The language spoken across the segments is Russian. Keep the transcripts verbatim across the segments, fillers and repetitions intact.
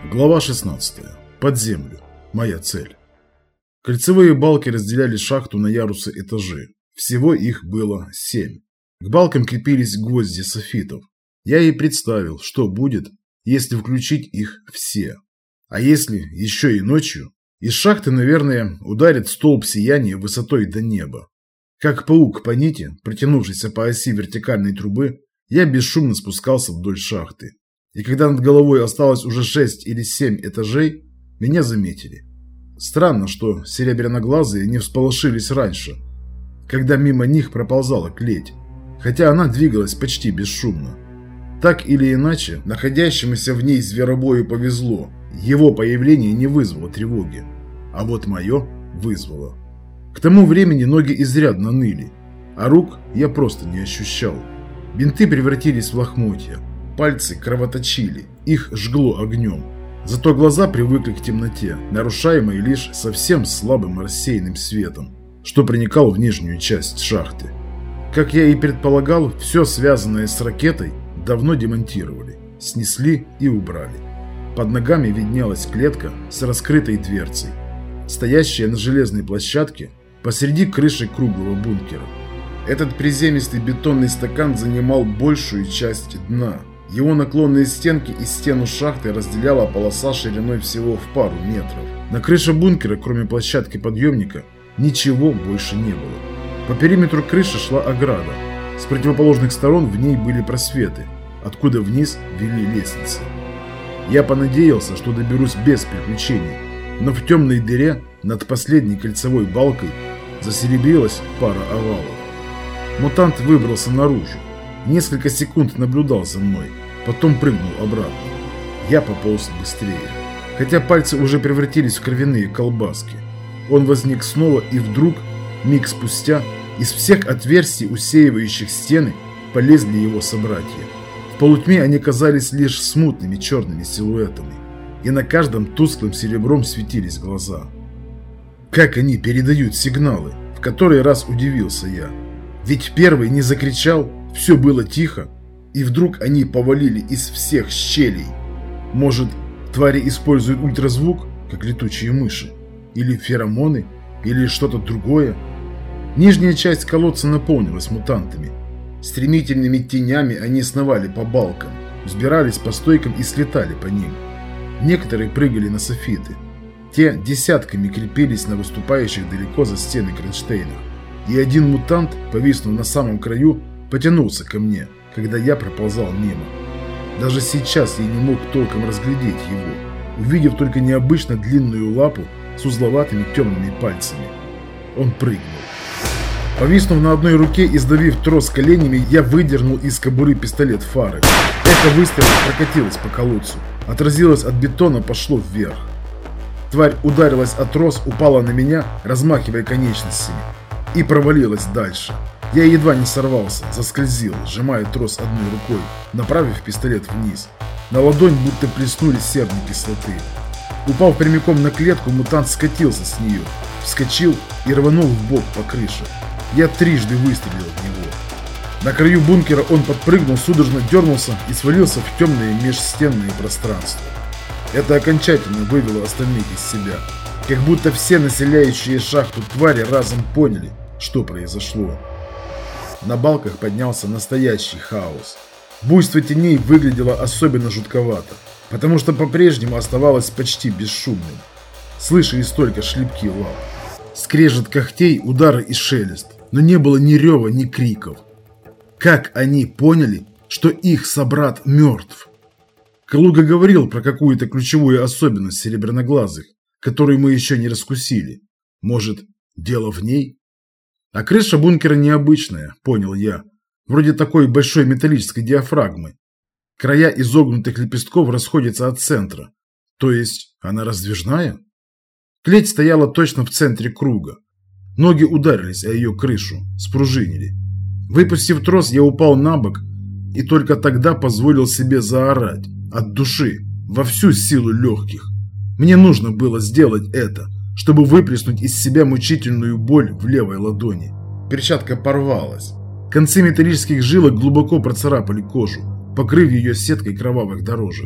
Глава шестнадцатая. Под землю. Моя цель. Кольцевые балки разделяли шахту на ярусы этажи. Всего их было семь. К балкам крепились гвозди софитов. Я и представил, что будет, если включить их все. А если еще и ночью? Из шахты, наверное, ударит столб сияния высотой до неба. Как паук по нити, протянувшийся по оси вертикальной трубы, я бесшумно спускался вдоль шахты. И когда над головой осталось уже шесть или семь этажей, меня заметили. Странно, что серебряноглазые не всполошились раньше, когда мимо них проползала клеть, хотя она двигалась почти бесшумно. Так или иначе, находящемуся в ней зверобою повезло, его появление не вызвало тревоги, а вот мое вызвало. К тому времени ноги изрядно ныли, а рук я просто не ощущал. Бинты превратились в лохмотья. Пальцы кровоточили, их жгло огнем. Зато глаза привыкли к темноте, нарушаемой лишь совсем слабым рассеянным светом, что проникал в нижнюю часть шахты. Как я и предполагал, все связанное с ракетой давно демонтировали, снесли и убрали. Под ногами виднелась клетка с раскрытой дверцей, стоящая на железной площадке посреди крыши круглого бункера. Этот приземистый бетонный стакан занимал большую часть дна. Его наклонные стенки и стену шахты разделяла полоса шириной всего в пару метров. На крыше бункера, кроме площадки подъемника, ничего больше не было. По периметру крыши шла ограда. С противоположных сторон в ней были просветы, откуда вниз вели лестницы. Я понадеялся, что доберусь без приключений, но в темной дыре над последней кольцевой балкой засеребрилась пара овалов. Мутант выбрался наружу. Несколько секунд наблюдал за мной, потом прыгнул обратно. Я пополз быстрее, хотя пальцы уже превратились в кровяные колбаски. Он возник снова, и вдруг, миг спустя, из всех отверстий, усеивающих стены, полезли его собратья. В полутьме они казались лишь смутными черными силуэтами, и на каждом тусклым серебром светились глаза. Как они передают сигналы? В который раз удивился я. Ведь первый не закричал, все было тихо, и вдруг они повалили из всех щелей. Может, твари используют ультразвук, как летучие мыши? Или феромоны? Или что-то другое? Нижняя часть колодца наполнилась мутантами. Стремительными тенями они сновали по балкам, взбирались по стойкам и слетали по ним. Некоторые прыгали на софиты. Те десятками крепились на выступающих далеко за стены кронштейнах. И один мутант, повиснув на самом краю, потянулся ко мне, когда я проползал мимо. Даже сейчас я не мог толком разглядеть его, увидев только необычно длинную лапу с узловатыми темными пальцами. Он прыгнул. Повиснув на одной руке и сдавив трос коленями, я выдернул из кобуры пистолет фары. Эхо выстрела прокатилось по колодцу, отразилось от бетона, пошло вверх. Тварь ударилась о трос, упала на меня, размахивая конечностями, и провалилась дальше. Я едва не сорвался, заскользил, сжимая трос одной рукой, направив пистолет вниз. На ладонь будто плеснули серной кислоты. Упав прямиком на клетку, мутант скатился с нее, вскочил и рванул в бок по крыше. Я трижды выстрелил в него. На краю бункера он подпрыгнул, судорожно дернулся и свалился в темное межстенное пространство. Это окончательно вывело остальных из себя. Как будто все населяющие шахту твари разом поняли, что произошло. На балках поднялся настоящий хаос. Буйство теней выглядело особенно жутковато, потому что по-прежнему оставалось почти бесшумным. Слышались только шлепки лап, скрежет когтей, удары и шелест, но не было ни рева, ни криков. Как они поняли, что их собрат мертв? Калуга говорил про какую-то ключевую особенность серебряноглазых, которую мы еще не раскусили. Может, дело в ней? А крыша бункера необычная, понял я. Вроде такой большой металлической диафрагмы. Края изогнутых лепестков расходятся от центра. То есть она раздвижная? Клеть стояла точно в центре круга. Ноги ударились о ее крышу, спружинили. Выпустив трос, я упал на бок и только тогда позволил себе заорать от души, во всю силу легких. Мне нужно было сделать это, чтобы выплеснуть из себя мучительную боль в левой ладони. Перчатка порвалась. Концы металлических жилок глубоко процарапали кожу, покрыв ее сеткой кровавых дорожек.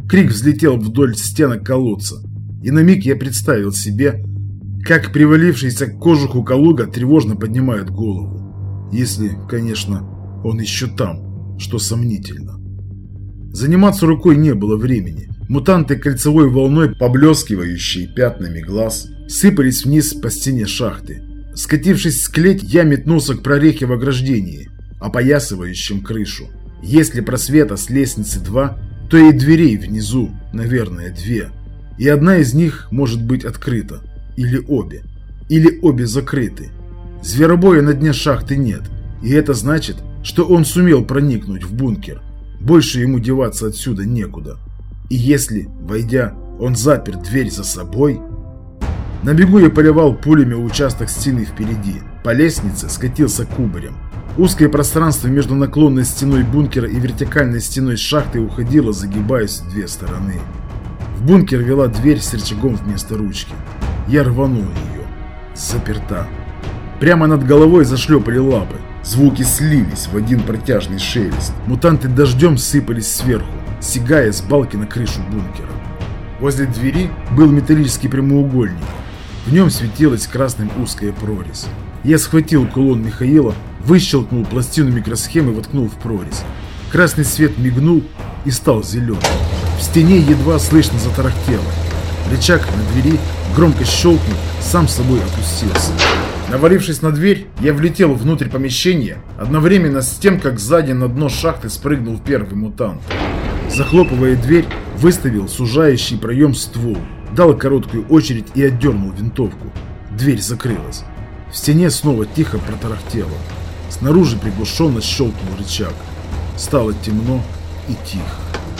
Крик взлетел вдоль стенок колодца, и на миг я представил себе, как привалившийся к кожуху Калуга тревожно поднимает голову. Если, конечно, он еще там, что сомнительно. Заниматься рукой не было времени. Мутанты кольцевой волной, поблескивающие пятнами глаз, сыпались вниз по стене шахты. Скатившись с клеть, я метнулся к прорехе в ограждении, опоясывающем крышу. Если просвета с лестницы два, то и дверей внизу, наверное, две. И одна из них может быть открыта. Или обе. Или обе закрыты. Зверобоя на дне шахты нет. И это значит, что он сумел проникнуть в бункер. Больше ему деваться отсюда некуда. И если, войдя, он запер дверь за собой... На бегу я поливал пулями участок стены впереди. По лестнице скатился кубарем. Узкое пространство между наклонной стеной бункера и вертикальной стеной шахты уходило, загибаясь в две стороны. В бункер вела дверь с рычагом вместо ручки. Я рванул ее. Заперта. Прямо над головой зашлепали лапы. Звуки слились в один протяжный шелест. Мутанты дождем сыпались сверху, сигая с балки на крышу бункера. Возле двери был металлический прямоугольник. В нем светилась красным узкая прорезь. Я схватил кулон Михаила, выщелкнул пластину микросхемы и воткнул в прорезь. Красный свет мигнул и стал зеленым. В стене едва слышно затарахтело. Рычаг на двери, громко щелкнув, сам собой опустился. Навалившись на дверь, я влетел внутрь помещения, одновременно с тем, как сзади на дно шахты спрыгнул первый мутант. Захлопывая дверь, выставил сужающий проем ствол, дал короткую очередь и отдернул винтовку. Дверь закрылась. В стене снова тихо протарахтело. Снаружи приглушенно щелкнул рычаг. Стало темно и тихо.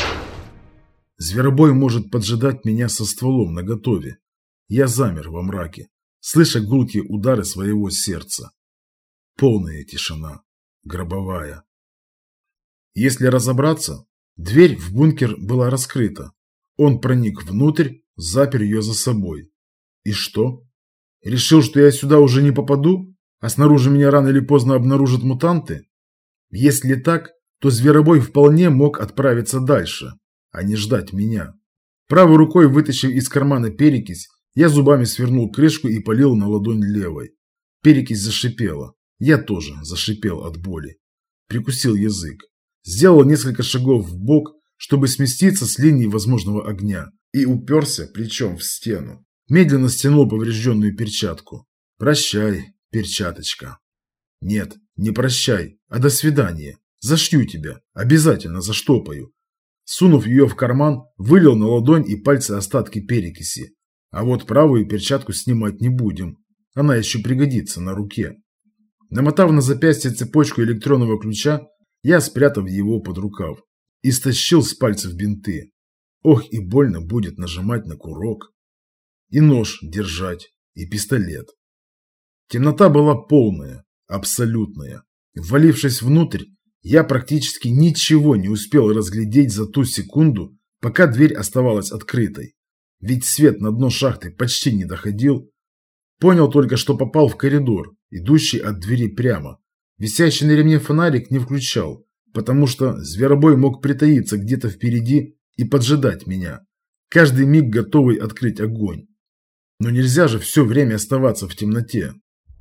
Зверобой может поджидать меня со стволом наготове. Я замер во мраке, слыша гулкие удары своего сердца. Полная тишина, гробовая. Если разобраться, дверь в бункер была раскрыта. Он проник внутрь, запер ее за собой. И что? Решил, что я сюда уже не попаду, а снаружи меня рано или поздно обнаружат мутанты? Если так, то Зверобой вполне мог отправиться дальше, а не ждать меня. Правой рукой, вытащив из кармана перекись, я зубами свернул крышку и полил на ладонь левой. Перекись зашипела. Я тоже зашипел от боли. Прикусил язык. Сделал несколько шагов вбок, чтобы сместиться с линии возможного огня, и уперся плечом в стену. Медленно стянул поврежденную перчатку. Прощай, перчаточка. Нет, не прощай, а до свидания. Зашью тебя, обязательно заштопаю. Сунув ее в карман, вылил на ладонь и пальцы остатки перекиси. А вот правую перчатку снимать не будем. Она еще пригодится на руке. Намотав на запястье цепочку электронного ключа, я, спрятав его под рукав, и стащил с пальцев бинты. Ох, и больно будет нажимать на курок. И нож держать, и пистолет. Темнота была полная, абсолютная. Ввалившись внутрь, я практически ничего не успел разглядеть за ту секунду, пока дверь оставалась открытой. Ведь свет на дно шахты почти не доходил. Понял только, что попал в коридор, идущий от двери прямо. Висящий на ремне фонарик не включал, потому что Зверобой мог притаиться где-то впереди и поджидать меня, каждый миг готовый открыть огонь. Но нельзя же все время оставаться в темноте.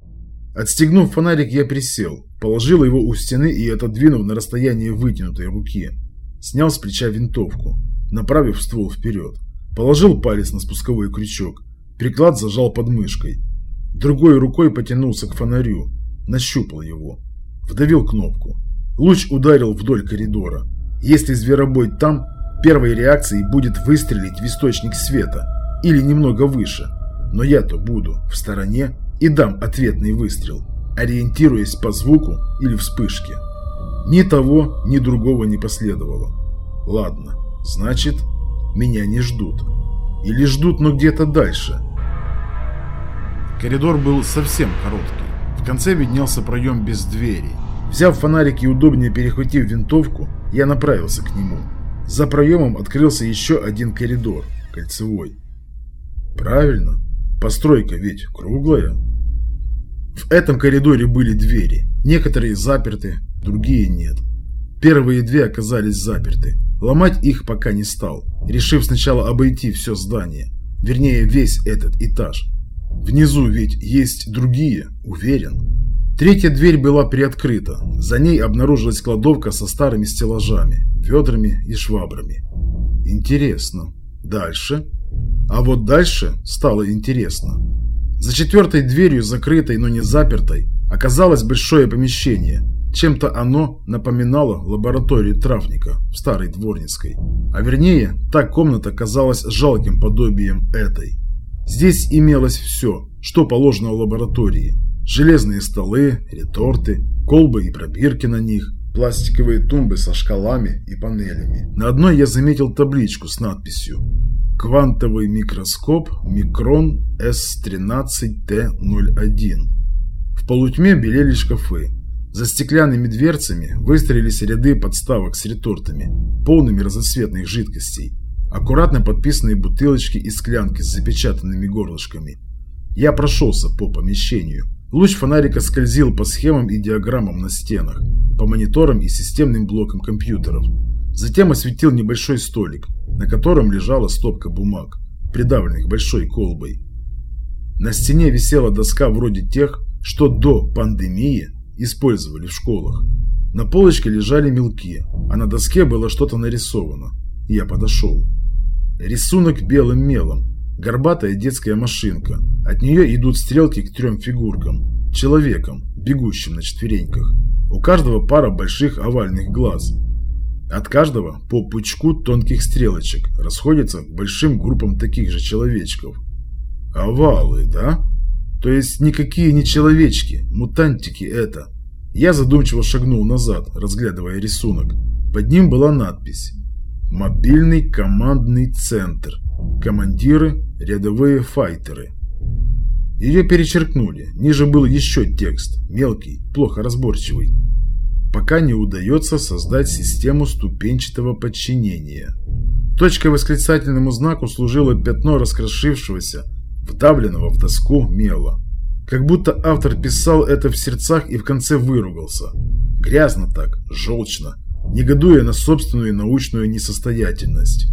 Отстегнув фонарик, я присел, положил его у стены и отодвинув на расстояние вытянутой руки. Снял с плеча винтовку, направив ствол вперед. Положил палец на спусковой крючок, приклад зажал под мышкой. Другой рукой потянулся к фонарю, нащупал его, вдавил кнопку. Луч ударил вдоль коридора. Если Зверобой там, первой реакцией будет выстрелить в источник света или немного выше. Но я-то буду в стороне и дам ответный выстрел, ориентируясь по звуку или вспышке. Ни того, ни другого не последовало. Ладно, значит, меня не ждут. Или ждут, но где-то дальше. Коридор был совсем короткий. В конце виднелся проем без двери. Взяв фонарик и удобнее перехватив винтовку, я направился к нему. За проемом открылся еще один коридор, кольцевой. Правильно, постройка ведь круглая. В этом коридоре были двери. Некоторые заперты, другие нет. Первые две оказались заперты. Ломать их пока не стал. решив сначала обойти все здание, вернее весь этот этаж. Внизу ведь есть другие, уверен. Третья дверь была приоткрыта, за ней обнаружилась кладовка со старыми стеллажами, ведрами и швабрами. Интересно. Дальше? А вот дальше стало интересно. За четвертой дверью, закрытой, но не запертой, оказалось большое помещение. Чем-то оно напоминало лабораторию травника в старой Дворницкой. А вернее, та комната казалась жалким подобием этой. Здесь имелось все, что положено в лаборатории. Железные столы, реторты, колбы и пробирки на них, пластиковые тумбы со шкалами и панелями. На одной я заметил табличку с надписью «Квантовый микроскоп Микрон эс тринадцать тэ ноль один». В полутьме белели шкафы. За стеклянными дверцами выстроились ряды подставок с ретортами, полными разноцветных жидкостей, аккуратно подписанные бутылочки и склянки с запечатанными горлышками. Я прошелся по помещению. Луч фонарика скользил по схемам и диаграммам на стенах, по мониторам и системным блокам компьютеров. Затем осветил небольшой столик, на котором лежала стопка бумаг, придавленных большой колбой. На стене висела доска вроде тех, что до пандемии использовали в школах. На полочке лежали мелки, а на доске было что-то нарисовано. Я подошел. Рисунок белым мелом. Горбатая детская машинка. От нее идут стрелки к трем фигуркам. Человеком, бегущим на четвереньках. У каждого пара больших овальных глаз. От каждого по пучку тонких стрелочек расходятся к большим группам таких же человечков. Овалы, да? То есть никакие не человечки, мутантики это. Я задумчиво шагнул назад, разглядывая рисунок. Под ним была надпись «Мобильный командный центр. Командиры, рядовые файтеры». Ее перечеркнули. Ниже был еще текст, мелкий, плохо разборчивый. Пока не удается создать систему ступенчатого подчинения. Точкой восклицательному знаку служило пятно раскрошившегося, вдавленного в доску мела. Как будто автор писал это в сердцах и в конце выругался. Грязно так, желчно, негодуя на собственную научную несостоятельность.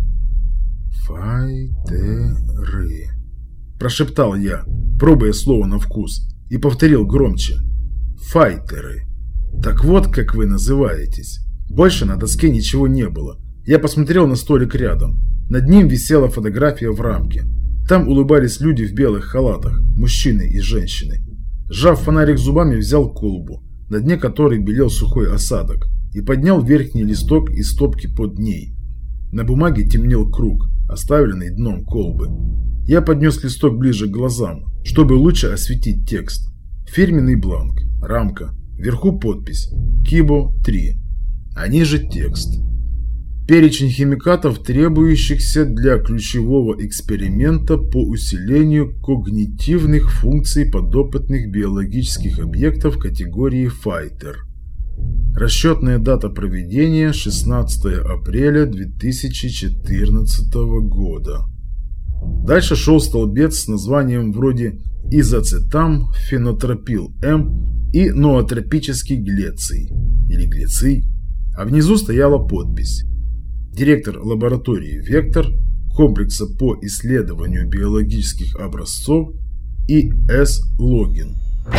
«Файтеры», – прошептал я, пробуя слово на вкус, и повторил громче. «Файтеры. Так вот, как вы называетесь». Больше на доске ничего не было. Я посмотрел на столик рядом. Над ним висела фотография в рамке. Там улыбались люди в белых халатах, мужчины и женщины. Сжав фонарик зубами, взял колбу, на дне которой белел сухой осадок, и поднял верхний листок из стопки под ней. На бумаге темнел круг, оставленный дном колбы. Я поднес листок ближе к глазам, чтобы лучше осветить текст. Фирменный бланк, рамка, вверху подпись «Кибо три», а ниже текст. Перечень химикатов, требующихся для ключевого эксперимента по усилению когнитивных функций подопытных биологических объектов категории «Файтер». Расчетная дата проведения шестнадцатое апреля две тысячи четырнадцатого года. Дальше шел столбец с названием вроде изоцетам, фенотропил М и ноотропический глеций или глиций, а внизу стояла подпись: директор лаборатории «Вектор», комплекса по исследованию биологических образцов И С Логин.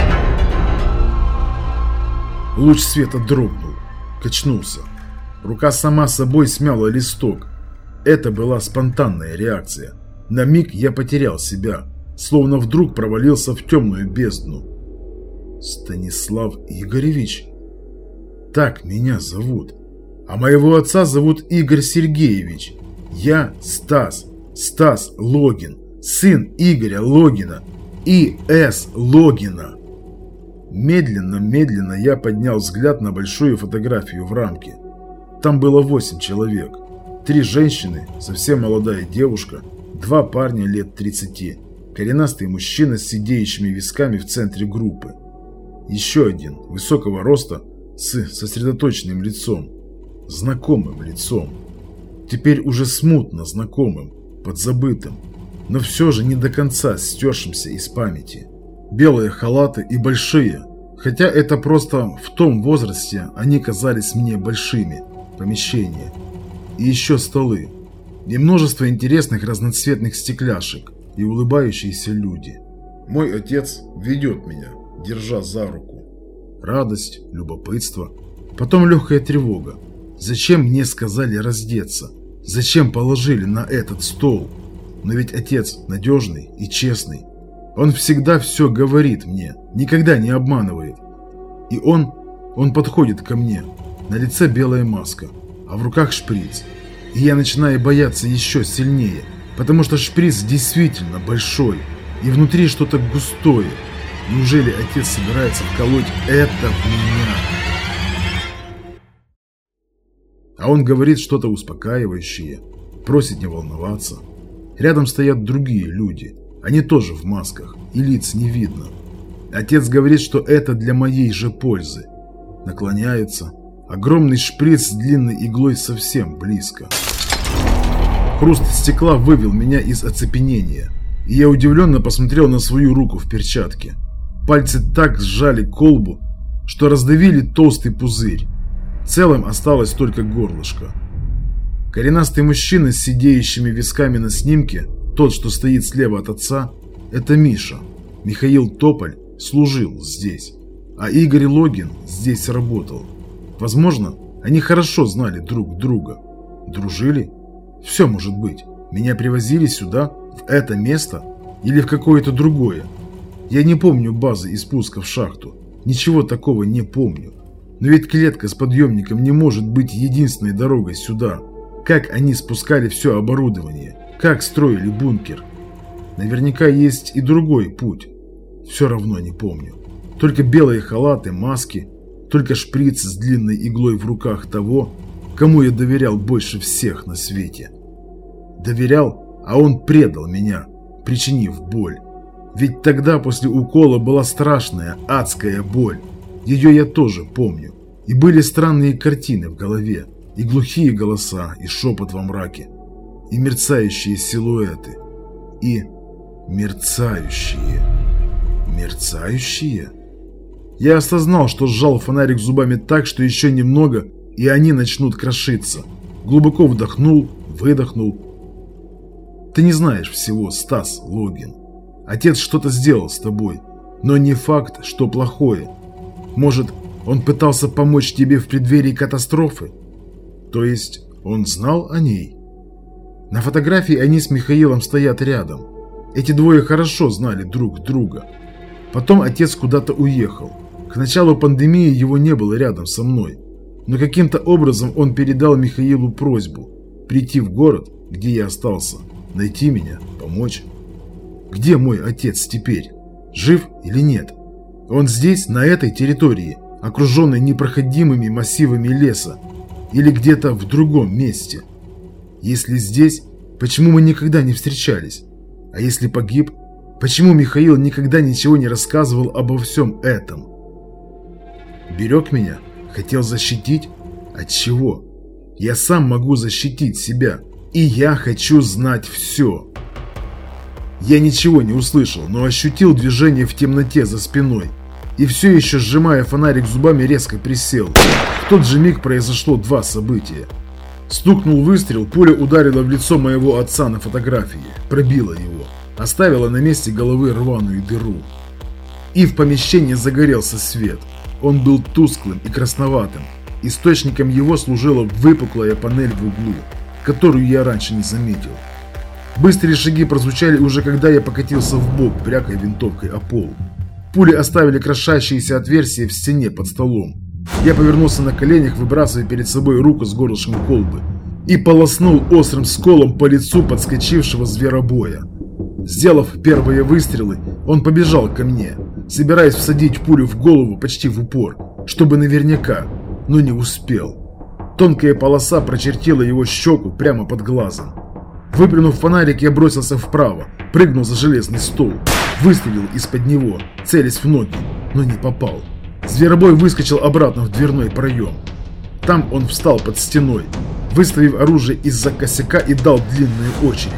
Луч света дрогнул, качнулся. Рука сама собой смяла листок. Это была спонтанная реакция. На миг я потерял себя, словно вдруг провалился в темную бездну. Станислав Игоревич? Так меня зовут. А моего отца зовут Игорь Сергеевич. Я Стас, Стас Логин, сын Игоря Логина, И С Логина. Медленно-медленно я поднял взгляд на большую фотографию в рамке. Там было восемь человек. Три женщины, совсем молодая девушка, два парня лет тридцати, коренастый мужчина с сидеющими висками в центре группы. Еще один, высокого роста, с сосредоточенным лицом. Знакомым лицом. Теперь уже смутно знакомым, подзабытым, но все же не до конца стершимся из памяти. Белые халаты и большие, хотя это просто в том возрасте они казались мне большими, помещения. И еще столы. и множество интересных разноцветных стекляшек и улыбающиеся люди. Мой отец ведет меня, держа за руку. Радость, любопытство, потом легкая тревога. Зачем мне сказали раздеться? Зачем положили на этот стол? Но ведь отец надежный и честный. Он всегда все говорит мне, никогда не обманывает. И он, он подходит ко мне. На лице белая маска, а в руках шприц. И я начинаю бояться еще сильнее, потому что шприц действительно большой, и внутри что-то густое. Неужели отец собирается вколоть это в меня? А он говорит что-то успокаивающее, просит не волноваться. Рядом стоят другие люди, они тоже в масках, и лиц не видно. Отец говорит, что это для моей же пользы. Наклоняется. Огромный шприц с длинной иглой совсем близко. Хруст стекла вывел меня из оцепенения, и я удивленно посмотрел на свою руку в перчатке. Пальцы так сжали колбу, что раздавили толстый пузырь. Целым осталось только горлышко. Коренастый мужчина с сидеющими висками на снимке, тот, что стоит слева от отца, это Миша. Михаил Тополь служил здесь, а Игорь Логин здесь работал. Возможно, они хорошо знали друг друга. Дружили? Все может быть. Меня привозили сюда, в это место, или в какое-то другое. Я не помню базы и спуска в шахту. Ничего такого не помню. Но ведь клетка с подъемником не может быть единственной дорогой сюда. Как они спускали все оборудование? Как строили бункер? Наверняка есть и другой путь. Все равно не помню. Только белые халаты, маски, только шприц с длинной иглой в руках того, кому я доверял больше всех на свете. Доверял, а он предал меня, причинив боль. Ведь тогда после укола была страшная, адская боль. Ее я тоже помню. И были странные картины в голове, и глухие голоса, и шепот во мраке, и мерцающие силуэты, и мерцающие. Мерцающие? Я осознал, что сжал фонарик зубами так, что еще немного, и они начнут крошиться. Глубоко вдохнул, выдохнул. Ты не знаешь всего, Стас Логин. Отец что-то сделал с тобой, но не факт, что плохое. Может, он пытался помочь тебе в преддверии катастрофы? То есть, он знал о ней? На фотографии они с Михаилом стоят рядом. Эти двое хорошо знали друг друга. Потом отец куда-то уехал. К началу пандемии его не было рядом со мной. Но каким-то образом он передал Михаилу просьбу прийти в город, где я остался, найти меня, помочь. Где мой отец теперь? Жив или нет? Он здесь, на этой территории, окруженной непроходимыми массивами леса, или где-то в другом месте? Если здесь, почему мы никогда не встречались? А если погиб, почему Михаил никогда ничего не рассказывал обо всем этом? Берег меня? Хотел защитить? От чего? Я сам могу защитить себя, и я хочу знать все. Я ничего не услышал, но ощутил движение в темноте за спиной. И все еще, сжимая фонарик зубами, резко присел. В тот же миг произошло два события. Стукнул выстрел, пуля ударила в лицо моего отца на фотографии, пробила его, оставила на месте головы рваную дыру. И в помещении загорелся свет. Он был тусклым и красноватым. Источником его служила выпуклая панель в углу, которую я раньше не заметил. Быстрые шаги прозвучали уже когда я покатился в бок, брякая винтовкой о пол. Пули оставили крошащиеся отверстия в стене под столом. Я повернулся на коленях, выбрасывая перед собой руку с горлышком колбы, и полоснул острым сколом по лицу подскочившего зверобоя. Сделав первые выстрелы, он побежал ко мне, собираясь всадить пулю в голову почти в упор, чтобы наверняка, но не успел. Тонкая полоса прочертила его щеку прямо под глазом. Выплюнув фонарик, я бросился вправо, прыгнул за железный стол, выстрелил из-под него, целясь в ноги, но не попал. Зверобой выскочил обратно в дверной проем. Там он встал под стеной, выставив оружие из-за косяка, и дал длинную очередь.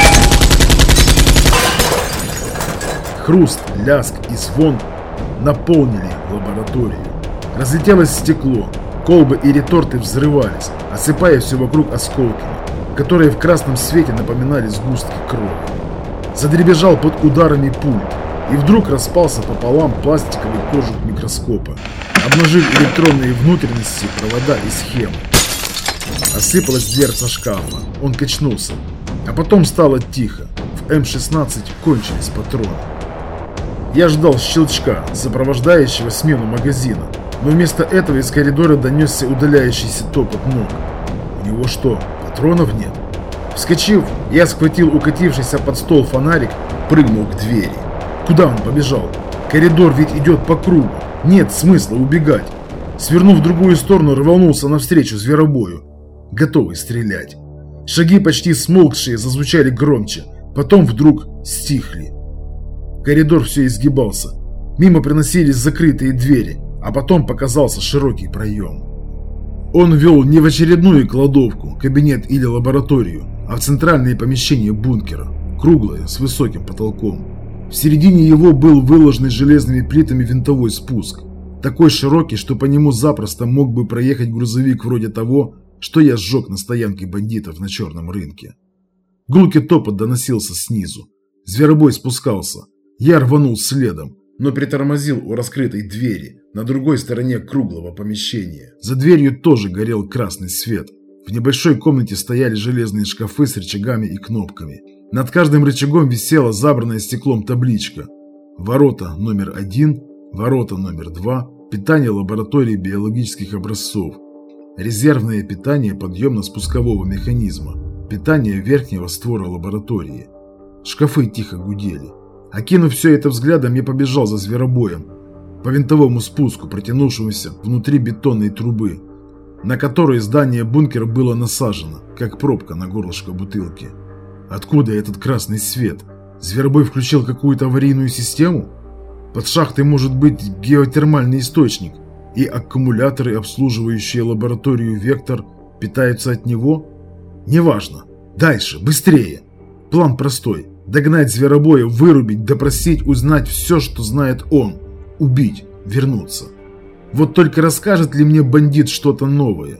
Хруст, ляск и звон наполнили лабораторию. Разлетелось стекло, колбы и реторты взрывались, осыпая все вокруг осколками. которые в красном свете напоминали сгустки крови. Задребезжал под ударами пуль, и вдруг распался пополам пластиковый кожух микроскопа, обнажив электронные внутренности, провода и схемы. Осыпалась дверца шкафа, он качнулся, а потом стало тихо, в эм шестнадцать кончились патроны. Я ждал щелчка, сопровождающего смену магазина, но вместо этого из коридора донесся удаляющийся топот ног. У него что, патронов нет? Вскочив, я схватил укатившийся под стол фонарик, прыгнул к двери. Куда он побежал? Коридор ведь идет по кругу, нет смысла убегать. Свернув в другую сторону, рванулся навстречу зверобою, готовый стрелять. Шаги, почти смолкшие, зазвучали громче, потом вдруг стихли. Коридор все изгибался, мимо приносились закрытые двери, а потом показался широкий проем. Он вел не в очередную кладовку, кабинет или лабораторию, а в центральное помещение бункера, круглое, с высоким потолком. В середине его был выложенный железными плитами винтовой спуск, такой широкий, что по нему запросто мог бы проехать грузовик вроде того, что я сжег на стоянке бандитов на черном рынке. Гулкий топот доносился снизу. Зверобой спускался. Я рванул следом, но притормозил у раскрытой двери на другой стороне круглого помещения. За дверью тоже горел красный свет. В небольшой комнате стояли железные шкафы с рычагами и кнопками. Над каждым рычагом висела забранная стеклом табличка: ворота номер один, ворота номер два, питание лаборатории биологических образцов, резервное питание подъемно-спускового механизма, питание верхнего створа лаборатории. Шкафы тихо гудели. Окинув все это взглядом, я побежал за зверобоем по винтовому спуску, протянувшемуся внутри бетонной трубы, на которой здание бункера было насажено, как пробка на горлышко бутылки. Откуда этот красный свет? Зверобой включил какую-то аварийную систему? Под шахтой может быть геотермальный источник, и аккумуляторы, обслуживающие лабораторию «Вектор», питаются от него? Неважно. Дальше, быстрее. План простой. Догнать зверобоя, вырубить, допросить, узнать все, что знает он. Убить, вернуться. Вот только расскажет ли мне бандит что-то новое?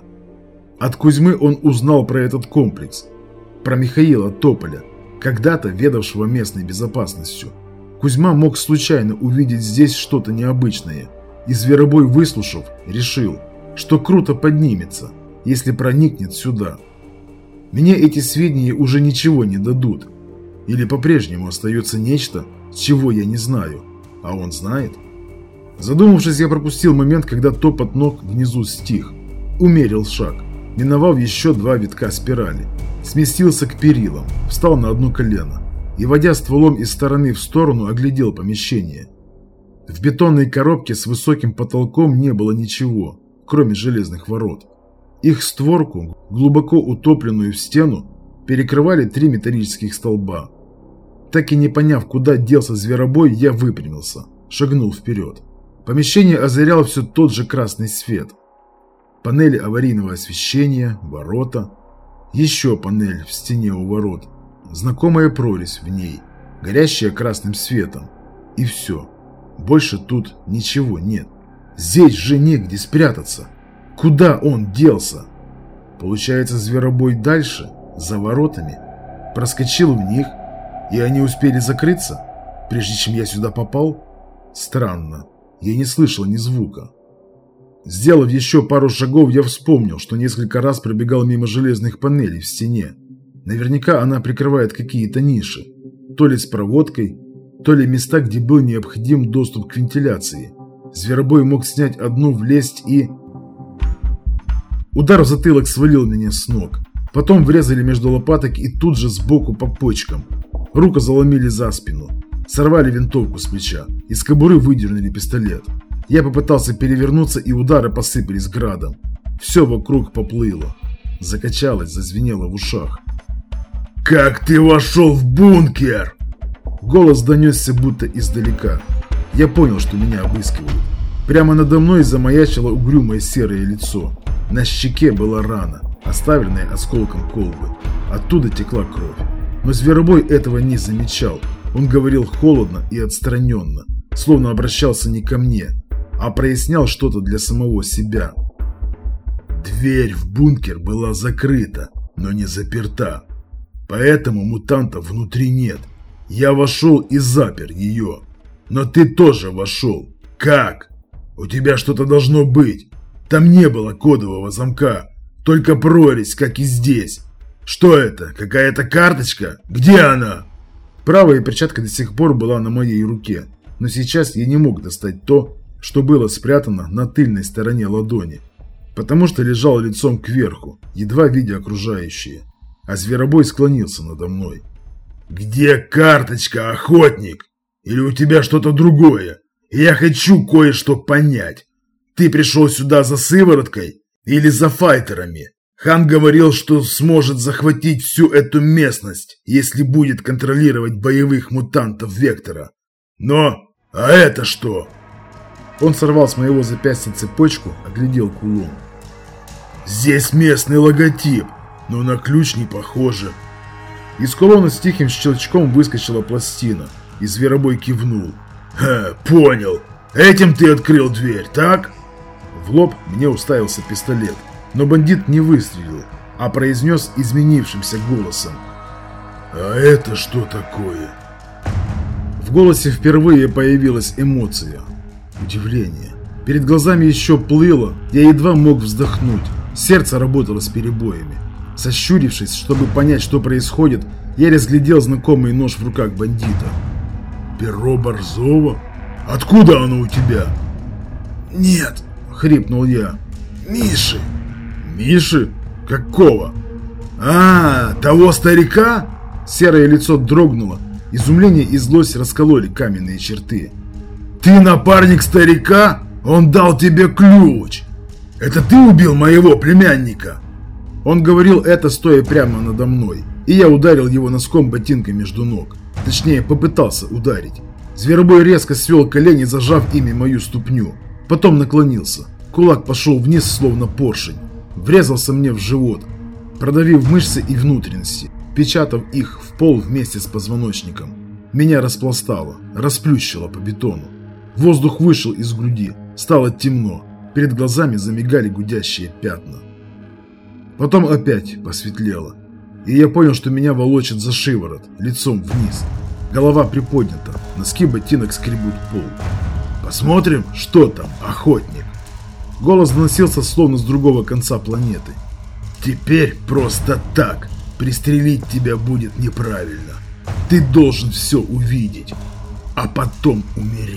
От Кузьмы он узнал про этот комплекс. Про Михаила Тополя, когда-то ведавшего местной безопасностью. Кузьма мог случайно увидеть здесь что-то необычное. И зверобой, выслушав, решил, что круто поднимется, если проникнет сюда. Мне эти сведения уже ничего не дадут. Или по-прежнему остается нечто, чего я не знаю, а он знает? Задумавшись, я пропустил момент, когда топот ног внизу стих. Умерил шаг, миновав еще два витка спирали. Сместился к перилам, встал на одно колено и, водя стволом из стороны в сторону, оглядел помещение. В бетонной коробке с высоким потолком не было ничего, кроме железных ворот. Их створку, глубоко утопленную в стену, перекрывали три металлических столба. Так и не поняв, куда делся зверобой, я выпрямился, шагнул вперед. Помещение озарял все тот же красный свет. Панели аварийного освещения, ворота, еще панель в стене у ворот, знакомая прорезь в ней, горящая красным светом. И все. Больше тут ничего нет. Здесь же негде спрятаться. Куда он делся? Получается, зверобой дальше, за воротами, проскочил в них, и они успели закрыться, прежде чем я сюда попал? Странно, я не слышал ни звука. Сделав еще пару шагов, я вспомнил, что несколько раз пробегал мимо железных панелей в стене. Наверняка она прикрывает какие-то ниши, то ли с проводкой, то ли места, где был необходим доступ к вентиляции. Зверобой мог снять одну, влезть и... Удар в затылок свалил меня с ног. Потом врезали между лопаток и тут же сбоку по почкам. Руку заломили за спину. Сорвали винтовку с плеча. Из кобуры выдернули пистолет. Я попытался перевернуться, и удары посыпались градом. Все вокруг поплыло. Закачалось, зазвенело в ушах. «Как ты вошел в бункер?» Голос донесся будто издалека. Я понял, что меня обыскивают. Прямо надо мной замаячило угрюмое серое лицо. На щеке была рана, оставленная осколком колбы. Оттуда текла кровь. Но зверобой этого не замечал. Он говорил холодно и отстраненно, словно обращался не ко мне, а прояснял что-то для самого себя. Дверь в бункер была закрыта. но не заперта. Поэтому мутантов внутри нет. Я вошел и запер ее. Но ты тоже вошел. Как? У тебя что-то должно быть. Там не было кодового замка. Только прорезь, как и здесь. Что это? Какая-то карточка? Где она? Правая перчатка до сих пор была на моей руке. Но сейчас я не мог достать то, что было спрятано на тыльной стороне ладони. Потому что лежал лицом кверху, едва видя окружающие. А зверобой склонился надо мной. «Где карточка, охотник? Или у тебя что-то другое? Я хочу кое-что понять. Ты пришел сюда за сывороткой или за файтерами? Хан говорил, что сможет захватить всю эту местность, если будет контролировать боевых мутантов Вектора. Но, а это что?» Он сорвал с моего запястья цепочку, оглядел кулон. «Здесь местный логотип, но на ключ не похоже». Из кулона с тихим щелчком выскочила пластина, и зверобой кивнул. «Ха, понял. Этим ты открыл дверь, так?» В лоб мне уставился пистолет, но бандит не выстрелил, а произнес изменившимся голосом. «А это что такое?» В голосе впервые появилась эмоция. Удивление. Перед глазами еще плыло, я едва мог вздохнуть. Сердце работало с перебоями. Сощурившись, чтобы понять, что происходит, я разглядел знакомый нож в руках бандита. «Перо Борзова? Откуда оно у тебя?» «Нет», — хрипнул я. «Миши». «Миши? Какого?» «А, того старика?» Серое лицо дрогнуло. Изумление и злость раскололи каменные черты. «Ты напарник старика? Он дал тебе ключ! Это ты убил моего племянника?» Он говорил это, стоя прямо надо мной, и я ударил его носком ботинка между ног. Точнее, попытался ударить. Зверобой резко свел колени, зажав ими мою ступню. Потом наклонился. Кулак пошел вниз, словно поршень. Врезался мне в живот, продавив мышцы и внутренности, впечатав их в пол вместе с позвоночником. Меня распластало, расплющило по бетону. Воздух вышел из груди, стало темно. Перед глазами замигали гудящие пятна. Потом опять посветлело, и я понял, что меня волочат за шиворот, лицом вниз. Голова приподнята, носки ботинок скребут пол. «Посмотрим, что там, охотник?» Голос доносился словно с другого конца планеты. «Теперь просто так пристрелить тебя будет неправильно. Ты должен все увидеть, а потом умереть».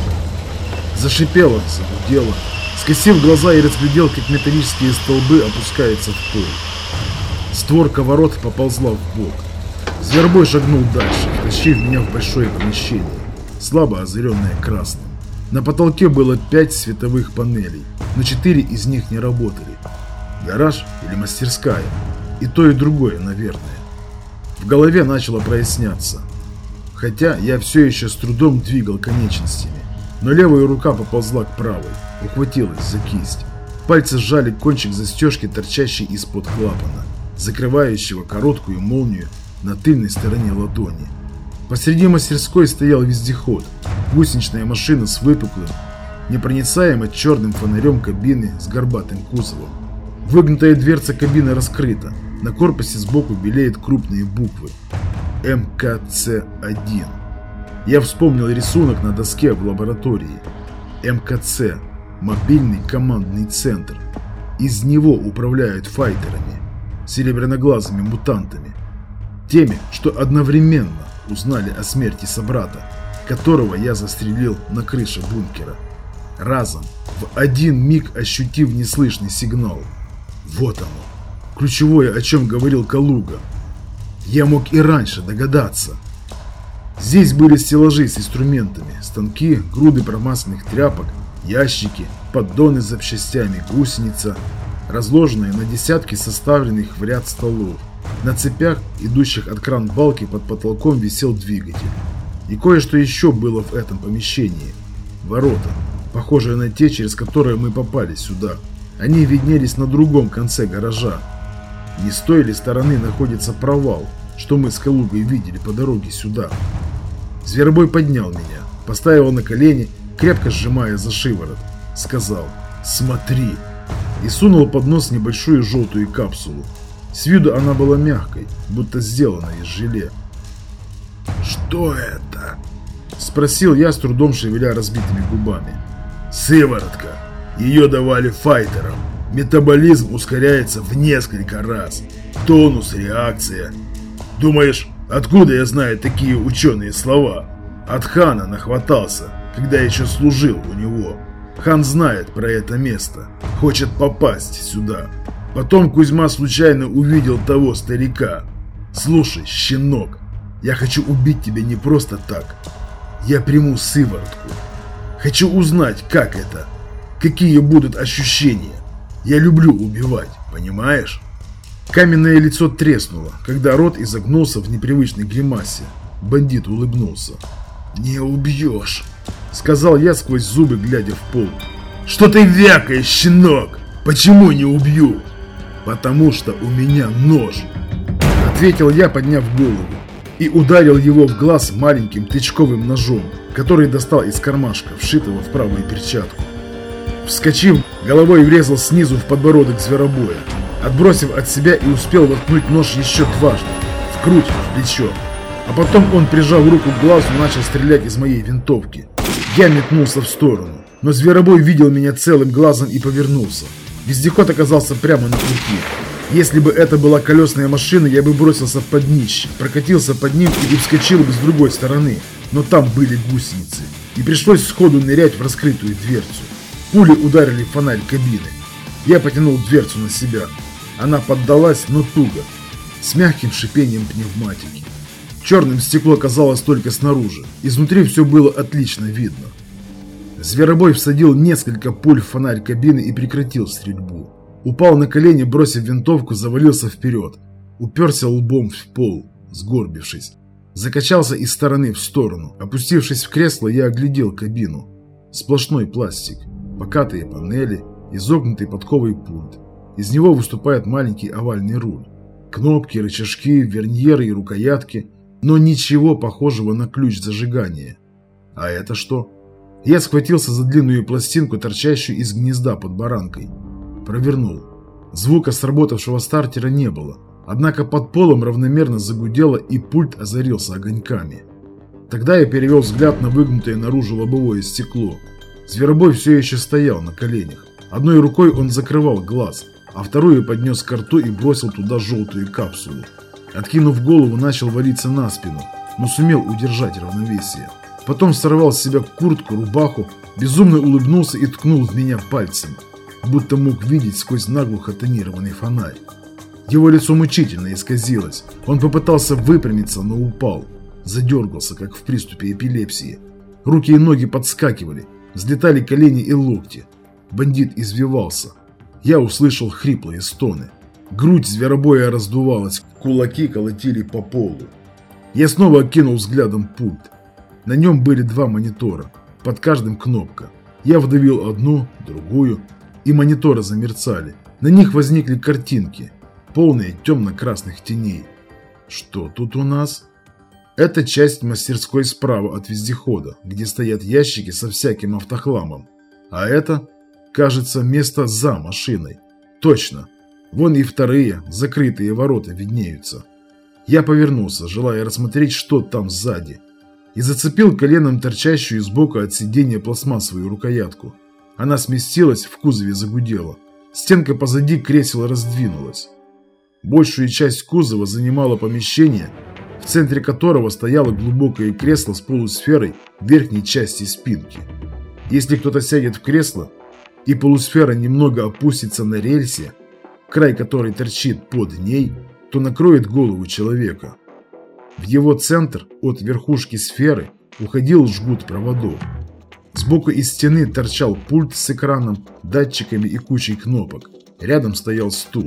Зашипело, загудело. Скосив глаза, я разглядел, как металлические столбы опускаются в пол. Створка ворот поползла в бок. Зверобой шагнул дальше, втащив меня в большое помещение, слабо озаренное красным. На потолке было пять световых панелей, но четыре из них не работали. Гараж или мастерская? И то, и другое, наверное. В голове начало проясняться. Хотя я все еще с трудом двигал конечностями. Но левая рука поползла к правой, ухватилась за кисть. Пальцы сжали кончик застежки, торчащей из-под клапана, закрывающего короткую молнию на тыльной стороне ладони. Посреди мастерской стоял вездеход, гусеничная машина с выпуклым, непроницаемо черным фонарем кабины с горбатым кузовом. Выгнутая дверца кабины раскрыта, на корпусе сбоку белеют крупные буквы эм ка цэ один. Я вспомнил рисунок на доске в лаборатории. эм ка цэ – мобильный командный центр. Из него управляют файтерами, серебряноглазыми мутантами. Теми, что одновременно узнали о смерти собрата, которого я застрелил на крыше бункера. Разом, в один миг ощутив неслышный сигнал. Вот оно, ключевое, о чем говорил Калуга. Я мог и раньше догадаться. Здесь были стеллажи с инструментами, станки, груды промасленных тряпок, ящики, поддоны с запчастями, гусеница, разложенные на десятки составленных в ряд столов. На цепях, идущих от кран-балки, под потолком висел двигатель. И кое-что еще было в этом помещении. Ворота, похожие на те, через которые мы попали сюда. Они виднелись на другом конце гаража. Не с той ли стороны находится провал, что мы с Калугой видели по дороге сюда. Зверобой поднял меня, поставил на колени, крепко сжимая за шиворот. Сказал: «Смотри!» и сунул под нос небольшую желтую капсулу. С виду она была мягкой, будто сделана из желе. «Что это?» – спросил я, с трудом шевеля разбитыми губами. «Сыворотка. Ее давали файтерам. Метаболизм ускоряется в несколько раз. Тонус, реакция. Думаешь, откуда я знаю такие ученые слова? От Хана нахватался, когда еще служил у него. Хан знает про это место, хочет попасть сюда. Потом Кузьма случайно увидел того старика. Слушай, щенок, я хочу убить тебя не просто так. Я приму сыворотку. Хочу узнать, как это, какие будут ощущения. Я люблю убивать, понимаешь?» Каменное лицо треснуло, когда рот изогнулся в непривычной гримасе. Бандит улыбнулся. «Не убьешь», — сказал я сквозь зубы, глядя в пол. «Что ты вякаешь, щенок? Почему не убью?» «Потому что у меня нож», — ответил я, подняв голову, и ударил его в глаз маленьким тычковым ножом, который достал из кармашка, вшитого в правую перчатку. Вскочив, головой врезал снизу в подбородок зверобоя, отбросив от себя, и успел воткнуть нож еще дважды, в грудь, в плечо. А потом он, прижав руку к глазу, начал стрелять из моей винтовки. Я метнулся в сторону, но зверобой видел меня целым глазом и повернулся. Вездеход оказался прямо на пути. Если бы это была колесная машина, я бы бросился под днище, прокатился под ним и вскочил бы с другой стороны. Но там были гусеницы, и пришлось сходу нырять в раскрытую дверцу. Пули ударили в фонарь кабины. Я потянул дверцу на себя. Она поддалась, но туго, с мягким шипением пневматики. Черным стекло оказалось только снаружи. Изнутри все было отлично видно. Зверобой всадил несколько пуль в фонарь кабины и прекратил стрельбу. Упал на колени, бросив винтовку, завалился вперед. Уперся лбом в пол, сгорбившись. Закачался из стороны в сторону. Опустившись в кресло, я оглядел кабину. Сплошной пластик, покатые панели, изогнутый подковый пульт. Из него выступает маленький овальный руль. Кнопки, рычажки, верньеры и рукоятки, но ничего похожего на ключ зажигания. А это что? Я схватился за длинную пластинку, торчащую из гнезда под баранкой. Провернул. Звука сработавшего стартера не было, однако под полом равномерно загудело, и пульт озарился огоньками. Тогда я перевел взгляд на выгнутое наружу лобовое стекло. Зверобой все еще стоял на коленях. Одной рукой он закрывал глаз, а вторую поднес к рту и бросил туда желтую капсулу. Откинув голову, начал валиться на спину, но сумел удержать равновесие. Потом сорвал с себя куртку, рубаху, безумно улыбнулся и ткнул в меня пальцем, будто мог видеть сквозь наглухо тонированный фонарь. Его лицо мучительно исказилось. Он попытался выпрямиться, но упал. Задергался, как в приступе эпилепсии. Руки и ноги подскакивали, взлетали колени и локти. Бандит извивался. Я услышал хриплые стоны. Грудь зверобоя раздувалась, кулаки колотили по полу. Я снова окинул взглядом пульт. На нем были два монитора, под каждым кнопка. Я вдавил одну, другую, и мониторы замерцали. На них возникли картинки, полные темно-красных теней. Что тут у нас? Это часть мастерской справа от вездехода, где стоят ящики со всяким автохламом. А это, кажется, место за машиной. Точно. Вон и вторые, закрытые ворота виднеются. Я повернулся, желая рассмотреть, что там сзади, и зацепил коленом торчащую сбоку от сиденья пластмассовую рукоятку. Она сместилась, в кузове загудела. Стенка позади кресела раздвинулась. Большую часть кузова занимало помещение, в центре которого стояло глубокое кресло с полусферой в верхней части спинки. Если кто-то сядет в кресло, и полусфера немного опустится на рельсе, край которой торчит под ней, то накроет голову человека. В его центр от верхушки сферы уходил жгут проводов. Сбоку из стены торчал пульт с экраном, датчиками и кучей кнопок. Рядом стоял стул.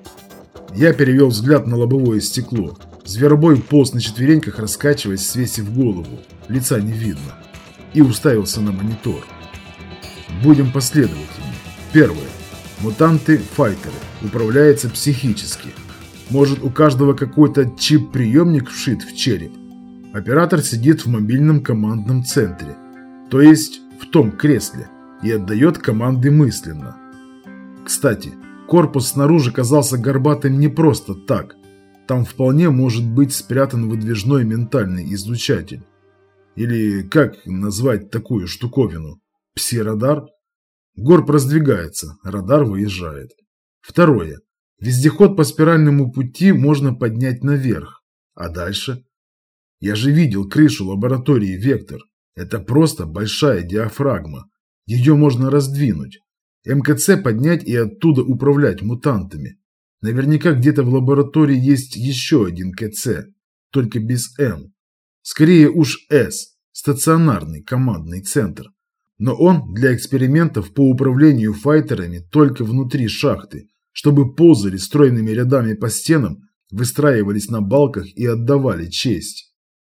Я перевел взгляд на лобовое стекло. Зверобой полз на четвереньках, раскачиваясь, свесив голову. Лица не видно. И уставился на монитор. Будем последовательны. Первое. Мутанты-файтеры. Управляются психически. Может, у каждого какой-то чип-приемник вшит в череп. Оператор сидит в мобильном командном центре, то есть в том кресле, и отдает команды мысленно. Кстати, Корпус снаружи казался горбатым не просто так. Там вполне может быть спрятан выдвижной ментальный излучатель. Или как назвать такую штуковину? Пси-радар? Горб раздвигается, радар выезжает. Второе. Вездеход по спиральному пути можно поднять наверх. А дальше? Я же видел крышу лаборатории «Вектор». Это просто большая диафрагма. Ее можно раздвинуть. МКЦ поднять и оттуда управлять мутантами. Наверняка где-то в лаборатории есть еще один КЦ, только без М. Скорее уж С, стационарный командный центр. Но он для экспериментов по управлению файтерами только внутри шахты, чтобы ползали стройными рядами по стенам, выстраивались на балках и отдавали честь.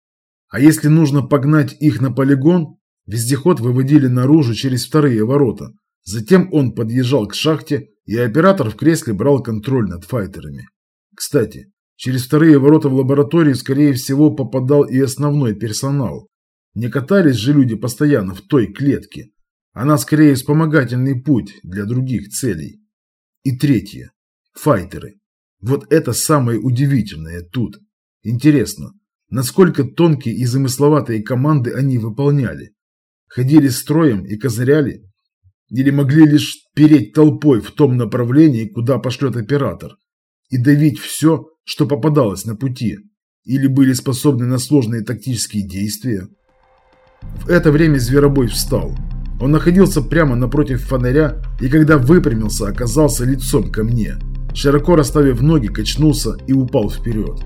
А если нужно погнать их на полигон, вездеход выводили наружу через вторые ворота. Затем он подъезжал к шахте, и оператор в кресле брал контроль над файтерами. Кстати, через вторые ворота в лабораторию, скорее всего, попадал и основной персонал. Не катались же люди постоянно в той клетке. Она скорее вспомогательный путь для других целей. И третье. Файтеры. Вот это самое удивительное тут. Интересно, насколько тонкие и замысловатые команды они выполняли? Ходили строем и козыряли? Или могли лишь переть толпой в том направлении, куда пошлет оператор, и давить все, что попадалось на пути? Или были способны на сложные тактические действия? В это время Зверобой встал. Он находился прямо напротив фонаря, и когда выпрямился, оказался лицом ко мне. Широко расставив ноги, качнулся и упал вперед.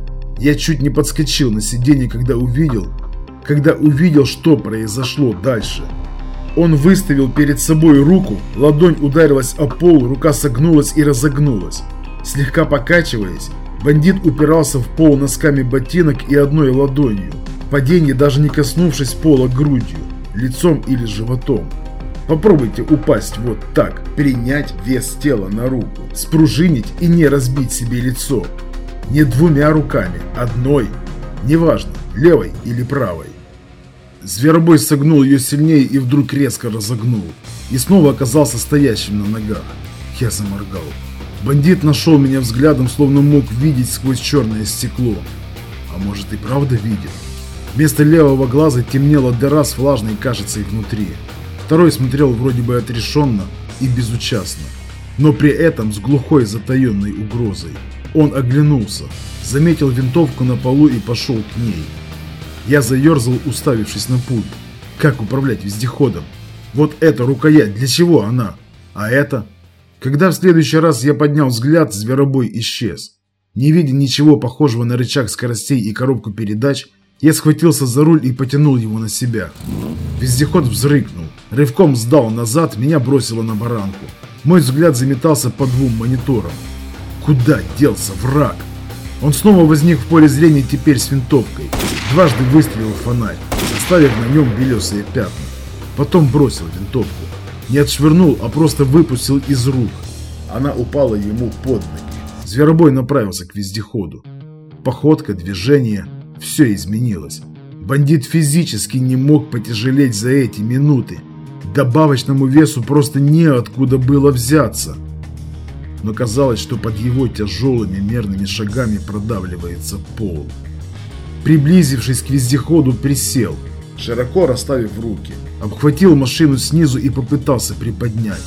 Я чуть не подскочил на сиденье, когда увидел, когда увидел, что произошло дальше. Он выставил перед собой руку, ладонь ударилась о пол, рука согнулась и разогнулась. Слегка покачиваясь, бандит упирался в пол носками ботинок и одной ладонью. Падение, даже не коснувшись пола грудью, лицом или животом. Попробуйте упасть вот так, принять вес тела на руку, спружинить и не разбить себе лицо. Не двумя руками, одной, неважно, левой или правой. Зверобой согнул ее сильнее и вдруг резко разогнул. И снова оказался стоящим на ногах. Я заморгал. Бандит нашел меня взглядом, словно мог видеть сквозь черное стекло. А может и правда видел. Вместо левого глаза темнела дыра с влажной кашицей внутри. Второй смотрел вроде бы отрешенно и безучастно, но при этом с глухой затаенной угрозой. Он оглянулся, заметил винтовку на полу и пошел к ней. Я заерзал, уставившись на пульт. Как управлять вездеходом? Вот эта рукоять, для чего она? А это? Когда в следующий раз я поднял взгляд, Зверобой исчез. Не видя ничего похожего на рычаг скоростей и коробку передач, я схватился за руль и потянул его на себя. Вездеход взрыкнул, рывком сдал назад, меня бросило на баранку. Мой взгляд заметался по двум мониторам. Куда делся враг? Он снова возник в поле зрения, теперь с винтовкой. Дважды выстрелил в фонарь, оставив на нем белесые пятна. Потом бросил винтовку. Не отшвырнул, а просто выпустил из рук. Она упала ему под ноги. Зверобой направился к вездеходу. Походка, движение, все изменилось. Бандит физически не мог потяжелеть за эти минуты. Добавочному весу просто неоткуда было взяться. Но казалось, что под его тяжелыми мерными шагами продавливается пол. Приблизившись к вездеходу, присел, широко расставив руки, обхватил машину снизу и попытался приподнять.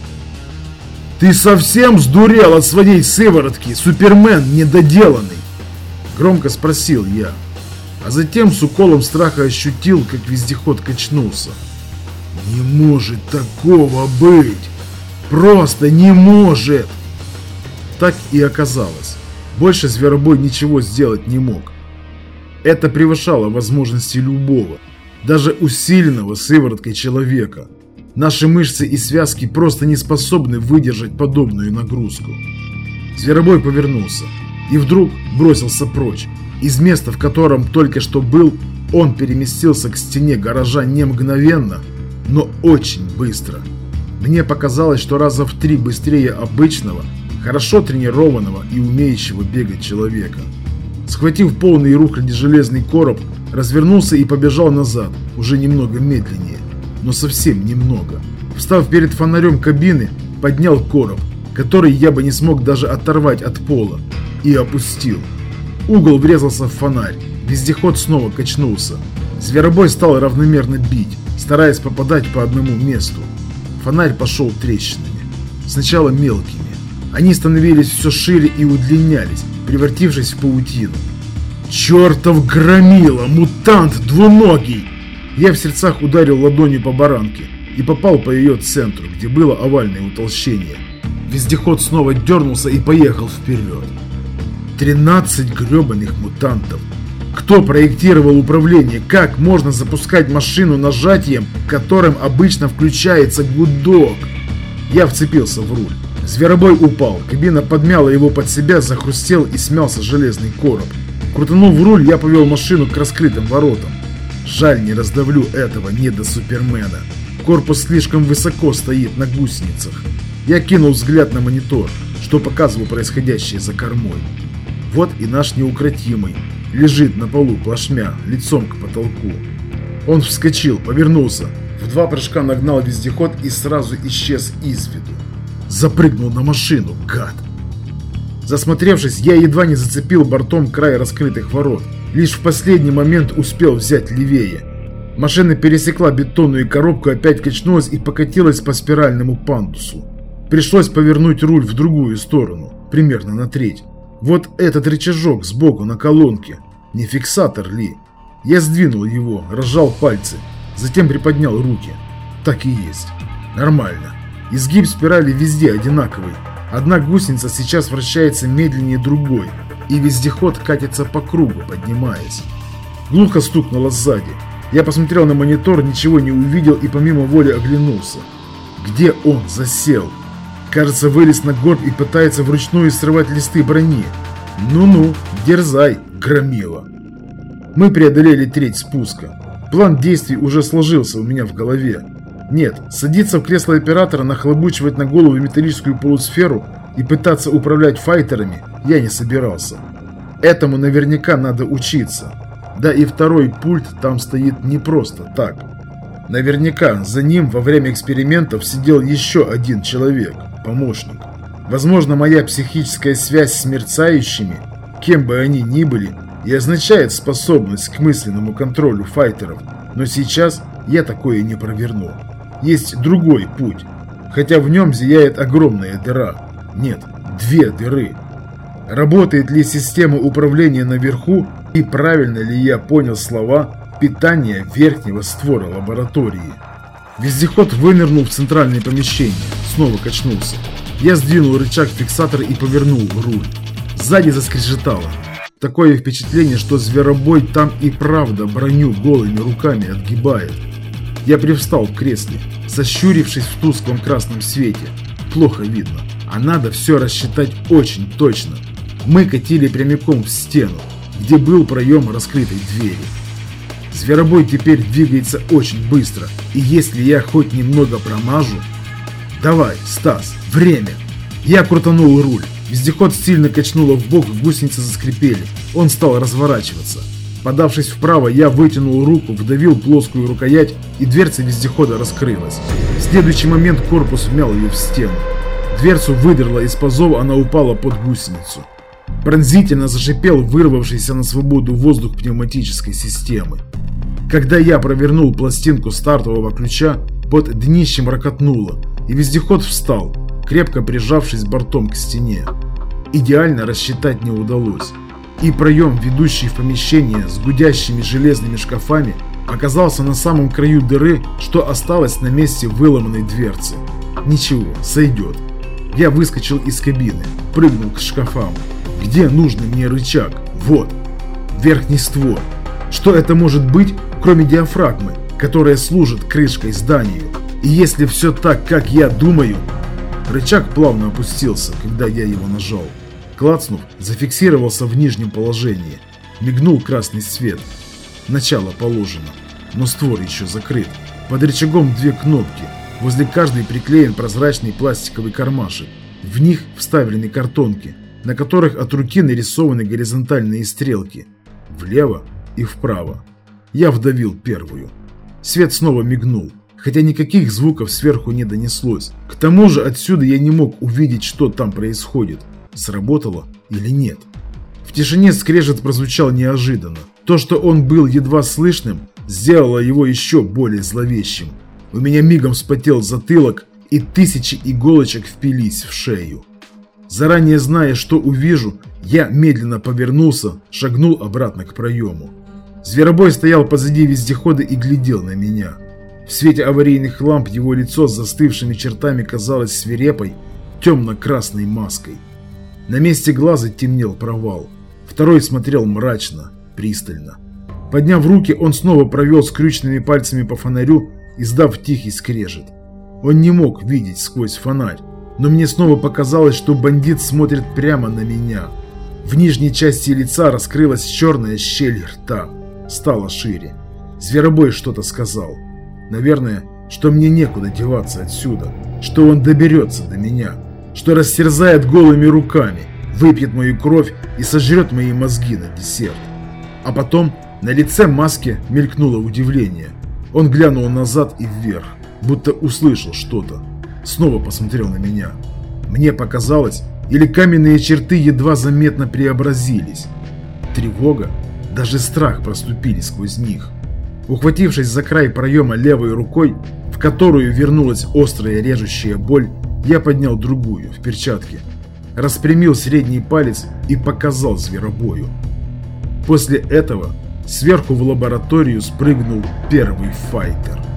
«Ты совсем сдурел от своей сыворотки, Супермен недоделанный?» Громко спросил я, а затем с уколом страха ощутил, как вездеход качнулся. «Не может такого быть! Просто не может!» Так и оказалось. Больше Зверобой ничего сделать не мог. Это превышало возможности любого, даже усиленного сывороткой человека. Наши мышцы и связки просто не способны выдержать подобную нагрузку. Зверобой повернулся и вдруг бросился прочь. Из места, в котором только что был, он переместился к стене гаража не мгновенно, но очень быстро. Мне показалось, что раза в три быстрее обычного, хорошо тренированного и умеющего бегать человека. Схватив полный рухляди железный короб, развернулся и побежал назад, уже немного медленнее, но совсем немного. Встав перед фонарем кабины, поднял короб, который я бы не смог даже оторвать от пола, и опустил. Угол врезался в фонарь, вездеход снова качнулся. Зверобой стал равномерно бить, стараясь попадать по одному месту. Фонарь пошел трещинами, сначала мелкими. Они становились все шире и удлинялись, превратившись в паутину. «Чертов громила! Мутант двуногий!» Я в сердцах ударил ладонью по баранке и попал по ее центру, где было овальное утолщение. Вездеход снова дернулся и поехал вперед. Тринадцать гребаных мутантов. Кто проектировал управление? Как можно запускать машину нажатием, которым обычно включается гудок? Я вцепился в руль. Зверобой упал, кабина подмяла его под себя, захрустел и смялся железный короб. Крутанув руль, я повел машину к раскрытым воротам. Жаль, не раздавлю этого недосупермена. Корпус слишком высоко стоит на гусеницах. Я кинул взгляд на монитор, что показывал происходящее за кормой. Вот и наш неукротимый лежит на полу плашмя, лицом к потолку. Он вскочил, повернулся, в два прыжка нагнал вездеход и сразу исчез из виду. Запрыгнул на машину, гад! Засмотревшись, я едва не зацепил бортом край раскрытых ворот. Лишь в последний момент успел взять левее. Машина пересекла бетонную коробку, опять качнулась и покатилась по спиральному пандусу. Пришлось повернуть руль в другую сторону, примерно на треть. Вот этот рычажок сбоку на колонке. Не фиксатор ли? Я сдвинул его, разжал пальцы, затем приподнял руки. Так и есть. Нормально. Изгиб спирали везде одинаковый. Одна гусеница сейчас вращается медленнее другой, и вездеход катится по кругу, поднимаясь. Глухо стукнуло сзади. Я посмотрел на монитор, ничего не увидел и помимо воли оглянулся. Где он засел? Кажется, вылез на горб и пытается вручную срывать листы брони. Ну-ну, дерзай, громила. Мы преодолели треть спуска. План действий уже сложился у меня в голове. Нет, садиться в кресло оператора, нахлобучивать на голову металлическую полусферу и пытаться управлять файтерами я не собирался. Этому наверняка надо учиться. Да и второй пульт там стоит не просто так. Наверняка за ним во время экспериментов сидел еще один человек, помощник. Возможно, моя психическая связь с мерцающими, кем бы они ни были, и означает способность к мысленному контролю файтеров, но сейчас я такое не проверну. Есть другой путь, хотя в нем зияет огромная дыра. Нет, две дыры. Работает ли система управления наверху и правильно ли я понял слова питания верхнего створа лаборатории? Вездеход вынырнул в центральное помещение, снова качнулся. Я сдвинул рычаг фиксатора и повернул руль. Сзади заскрежетало. Такое впечатление, что зверобой там и правда броню голыми руками отгибает. Я привстал в кресле, сощурившись в тусклом красном свете. Плохо видно, а надо все рассчитать очень точно. Мы катили прямиком в стену, где был проем раскрытой двери. Зверобой теперь двигается очень быстро, и если я хоть немного промажу... Давай, Стас, время! Я крутанул руль, вездеход сильно качнуло в бок, гусеницы заскрипели. Он стал разворачиваться. Подавшись вправо, я вытянул руку, вдавил плоскую рукоять, и дверца вездехода раскрылась. В следующий момент корпус вмял ее в стену. Дверцу выдерло из пазов, она упала под гусеницу. Пронзительно зашипел вырвавшийся на свободу воздух пневматической системы. Когда я провернул пластинку стартового ключа, под днищем рокотнуло, и вездеход встал, крепко прижавшись бортом к стене. Идеально рассчитать не удалось. И проем, ведущий в помещение с гудящими железными шкафами, оказался на самом краю дыры, что осталось на месте выломанной дверцы. Ничего, сойдет. Я выскочил из кабины, прыгнул к шкафам. Где нужный мне рычаг? Вот. Верхний створ. Что это может быть, кроме диафрагмы, которая служит крышкой зданию? И если все так, как я думаю... Рычаг плавно опустился, когда я его нажал. Клацнув, зафиксировался в нижнем положении. Мигнул красный свет. Начало положено. Но створ еще закрыт. Под рычагом две кнопки. Возле каждой приклеен прозрачный пластиковый кармашек. В них вставлены картонки, на которых от руки нарисованы горизонтальные стрелки. Влево и вправо. Я вдавил первую. Свет снова мигнул. хотя никаких звуков сверху не донеслось. К тому же отсюда я не мог увидеть, что там происходит, сработало или нет. В тишине скрежет прозвучал неожиданно. То, что он был едва слышным, сделало его еще более зловещим. У меня мигом вспотел затылок, и тысячи иголочек впились в шею. Заранее зная, что увижу, я медленно повернулся, шагнул обратно к проему. Зверобой стоял позади вездехода и глядел на меня. В свете аварийных ламп его лицо с застывшими чертами казалось свирепой, темно-красной маской. На месте глаза темнел провал. Второй смотрел мрачно, пристально. Подняв руки, он снова провел скрюченными пальцами по фонарю, издав тихий скрежет. Он не мог видеть сквозь фонарь, но мне снова показалось, что бандит смотрит прямо на меня. В нижней части лица раскрылась черная щель рта, стала шире. Зверобой что-то сказал. Наверное, что мне некуда деваться отсюда, что он доберется до меня, что растерзает голыми руками, выпьет мою кровь и сожрет мои мозги на десерт. А потом на лице маски мелькнуло удивление. Он глянул назад и вверх, будто услышал что-то. Снова посмотрел на меня. Мне показалось, или каменные черты едва заметно преобразились. Тревога, даже страх проступили сквозь них. Ухватившись за край проема левой рукой, в которую вернулась острая режущая боль, я поднял другую, в перчатке, распрямил средний палец и показал зверобою. После этого сверху в лабораторию спрыгнул первый файтер.